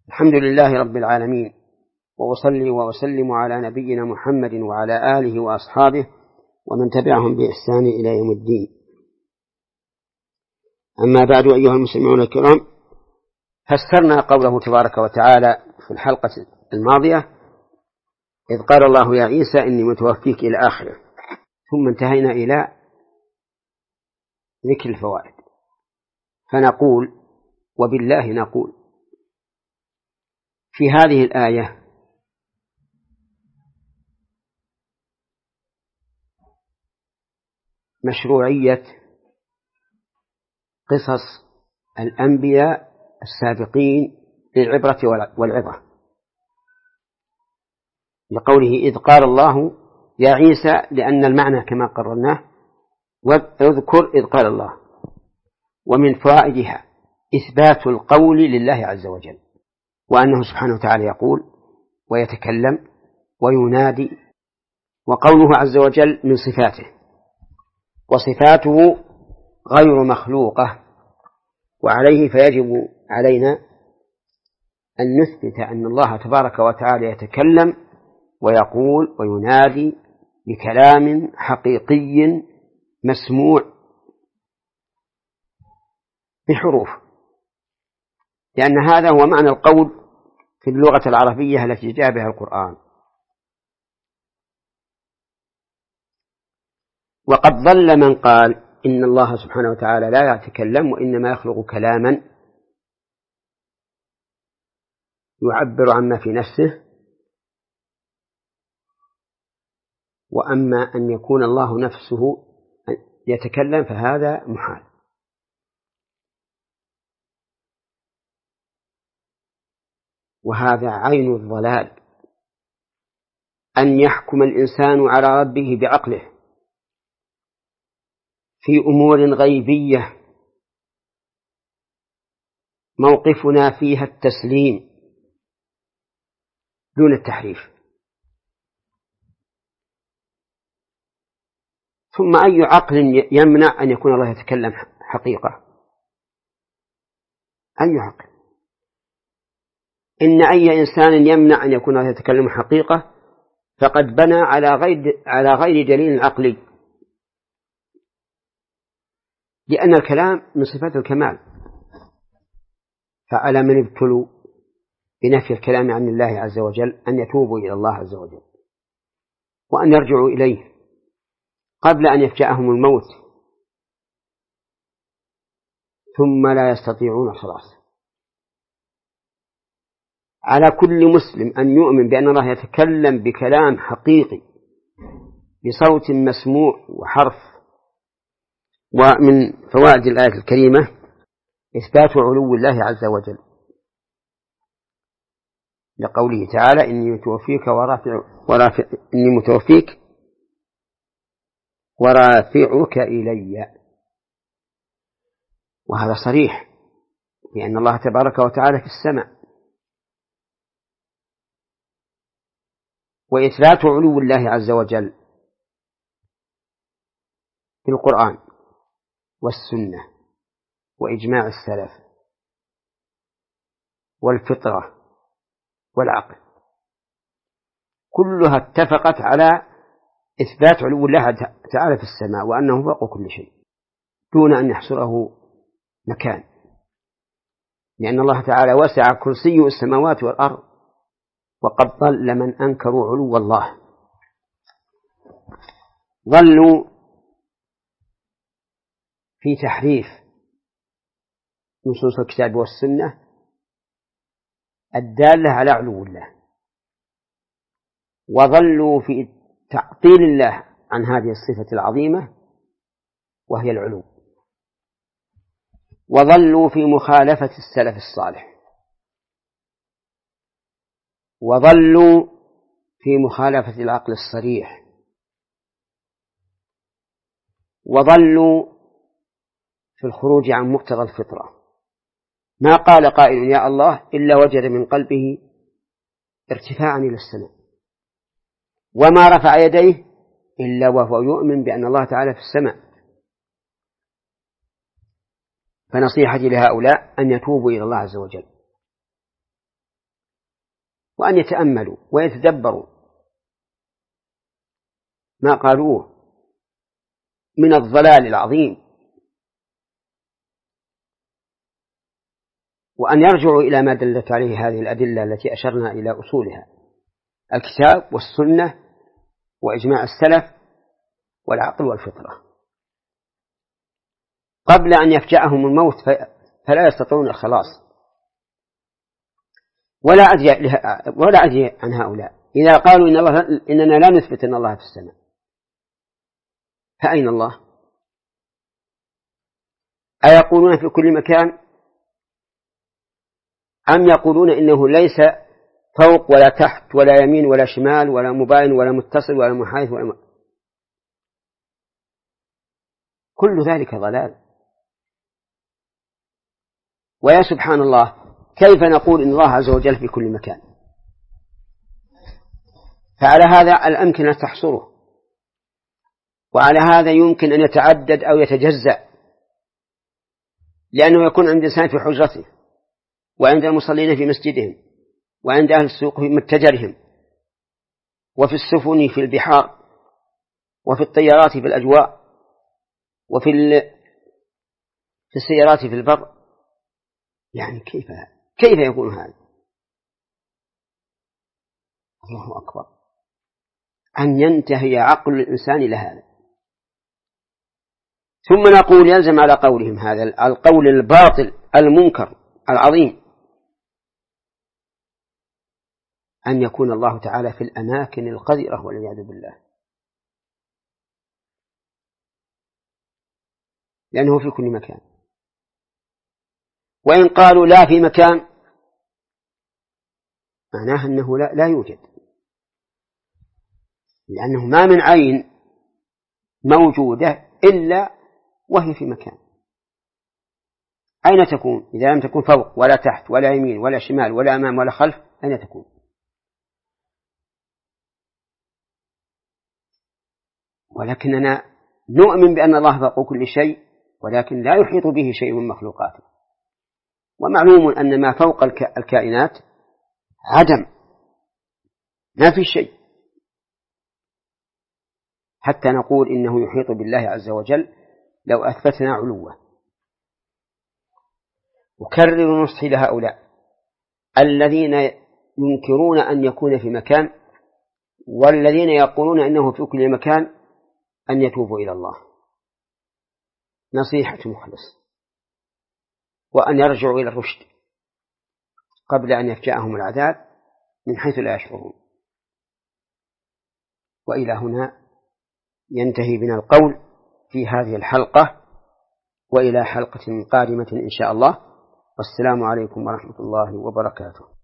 الحمد لله رب العالمين، وأصلي وأسلم على نبينا محمد وعلى آله وأصحابه ومن تبعهم بإحسان إلى يوم الدين. أما بعد، أيها المسلمون الكرام، فسرنا قوله تبارك وتعالى في الحلقة الماضية إذ قال الله يا عيسى إني متوفيك إلى آخره، ثم انتهينا إلى ذكر الفوائد. فنقول وبالله نقول في هذه الآية مشروعية قصص الأنبياء السابقين للعبرة والعظة، لقوله إذ قال الله يا عيسى، لأن المعنى كما قررناه واذكر إذ قال الله. ومن فوائدها إثبات القول لله عز وجل، وأنه سبحانه وتعالى يقول ويتكلم وينادي، وقوله عز وجل من صفاته، وصفاته غير مخلوقة، وعليه فيجب علينا أن نثبت أن الله تبارك وتعالى يتكلم ويقول وينادي بكلام حقيقي مسموع بحروف، لأن هذا هو معنى القول في اللغة العربية التي جاء بها القرآن. وقد ضل من قال إن الله سبحانه وتعالى لا يتكلم وإنما يخلق كلاما يعبر عما في نفسه، وأما أن يكون الله نفسه يتكلم فهذا محال. وهذا عين الضلال، أن يحكم الإنسان على ربه بعقله في أمور غيبية موقفنا فيها التسليم دون التحريف. ثم أي عقل يمنع أن يكون الله يتكلم حقيقة؟ أي عقل؟ إن أي إنسان يمنع أن يكون الله يتكلم حقيقة فقد بنى على غير دليل عقلي، لأن الكلام من صفات الكمال. فعلى من ابتلوا بنفي الكلام عن الله عز وجل أن يتوبوا إلى الله عز وجل، وأن يرجعوا إليه قبل أن يفجأهم الموت ثم لا يستطيعون الخلاص. على كل مسلم أن يؤمن بأن الله يتكلم بكلام حقيقي بصوت مسموع وحرف. ومن فوائد الآية الكريمة إثبات علو الله عز وجل، لقوله تعالى إني متوفيك ورافعك إلي، وهذا صريح لأن الله تبارك وتعالى في السماء. وإثبات علو الله عز وجل في القرآن والسنة وإجماع السلف والفطرة والعقل كلها اتفقت على إثبات علو الله تعالى في السماء، وأنه فوق كل شيء دون أن يحصره مكان، لأن الله تعالى وسع كرسيه السماوات والأرض. وقد ضل من أنكروا علو الله، ضلوا في تحريف نصوص الكتاب والسنة الدالة على علو الله، وظلوا في تعطيل الله عن هذه الصفة العظيمة وهي العلو، وظلوا في مخالفة السلف الصالح، وظلوا في مخالفة العقل الصريح، وظلوا في الخروج عن مقتضى الفطرة. ما قال قائل يا الله إلا وجد من قلبه ارتفاعا إلى السماء، وما رفع يديه إلا وهو يؤمن بأن الله تعالى في السماء. فنصيحتي لهؤلاء أن يتوبوا إلى الله عز وجل وأن يتأملوا ويتدبروا ما قالوه من الضلال العظيم، وأن يرجعوا إلى ما دلت عليه هذه الأدلة التي أشرنا إلى أصولها: الكتاب والسنة وإجماع السلف والعقل والفطرة، قبل أن يفجأهم الموت فلا يستطيعون الخلاص. ولا أدري عن هؤلاء إذا قالوا إننا لا نثبت أن الله في السماء، فأين الله؟ أيقولون في كل مكان، أم يقولون إنه ليس فوق ولا تحت ولا يمين ولا شمال ولا مباين ولا متصل ولا محايث كل ذلك ضلال. ويا سبحان الله، كيف نقول إن الله عز وجل في كل مكان؟ فعلى هذا الأمكنة تحصره، وعلى هذا يمكن أن يتعدد أو يتجزأ، لأنه يكون عند الإنسان في حجرته، وعند المصلين في مسجدهم، وعند أهل السوق في متجرهم، وفي السفن في البحار، وفي الطيارات في الأجواء، وفي السيارات في البر. يعني كيف يكون هذا؟ الله أكبر، أن ينتهي عقل الإنسان إلى هذا. ثم نقول يلزم على قولهم هذا القول الباطل المنكر العظيم أن يكون الله تعالى في الأماكن القذرة والعياذ بالله، لأنه في كل مكان. وإن قالوا لا في مكان، معناه أنه لا يوجد، لأنه ما من عين موجودة إلا وهي في مكان. أين تكون إذا لم تكون فوق ولا تحت ولا يمين ولا شمال ولا أمام ولا خلف؟ أين تكون؟ ولكننا نؤمن بأن الله فوق كل شيء، ولكن لا يحيط به شيء من مخلوقاته. ومعلوم أن ما فوق الكائنات عدم، ما في شيء، حتى نقول إنه يحيط بالله عز وجل لو أثبتنا علوه. أكرر نصحي لهؤلاء الذين ينكرون أن يكون في مكان، والذين يقولون إنه في كل مكان، أن يتوبوا إلى الله نصيحة مخلص، وأن يرجعوا إلى الرشد قبل أن يفجأهم العذاب من حيث لا يشعرون. وإلى هنا ينتهي بنا القول في هذه الحلقة، وإلى حلقة قادمة إن شاء الله، والسلام عليكم ورحمة الله وبركاته.